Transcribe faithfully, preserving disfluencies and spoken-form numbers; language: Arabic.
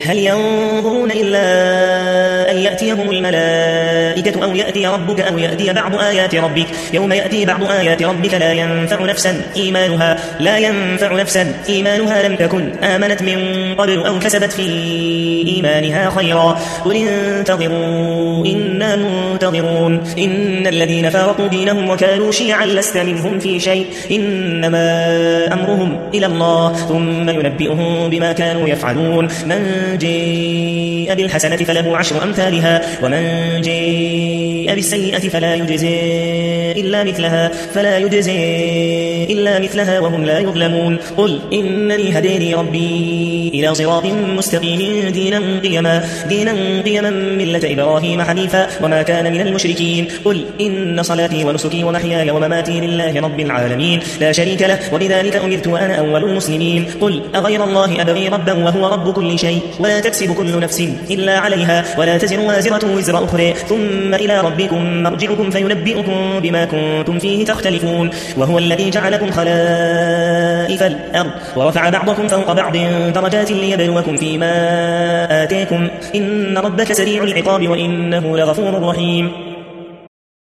هل ينظرون إلا أن يأتيهم الملائكة أو يأتي ربك أو يأتي بعض آيات ربك يوم يأتي بعض آيات ربك لا ينفع نفسا إيمانها لا ينفع نفسا إيمانها لم تكن آمنت من قبل أو كسبت في إيمانها خيرا قل انتظروا إنا منتظرون إن الذين فارقوا دينهم وكانوا شيعا لست منهم في شيء إنما أمرهم إلى الله ثم ينبئهم بما كانوا يفعلون من جاء بالحسنة فله عشر أمثالها ومن جاء بالسيئة فلا يجزي إلا مثلها فلا يجزي إلا مثلها وهم لا يظلمون قل إنني هداني ربي إلى صراط مستقيم دينا قيما دينا قيما ملة إبراهيم حنيفا وما كان من المشركين قل إن صلاتي ونسكي ومحياي ومماتي لله رب العالمين لا شريك له وبذلك أمرت وأنا أول المسلمين قل أغير الله أبغي ربا وهو رب كل شيء ولا تكسب كل نفس إلا عليها ولا تزر وازرة وزر أخرى ثم إلى ربكم مرجعكم فينبئكم بما كنتم فيه تختلفون وهو الذي جعلكم خلائف الأرض ورفع بعضكم فوق بعض درجات ليبلوكم فيما آتاكم إن ربك سريع العقاب وإنه لغفور رحيم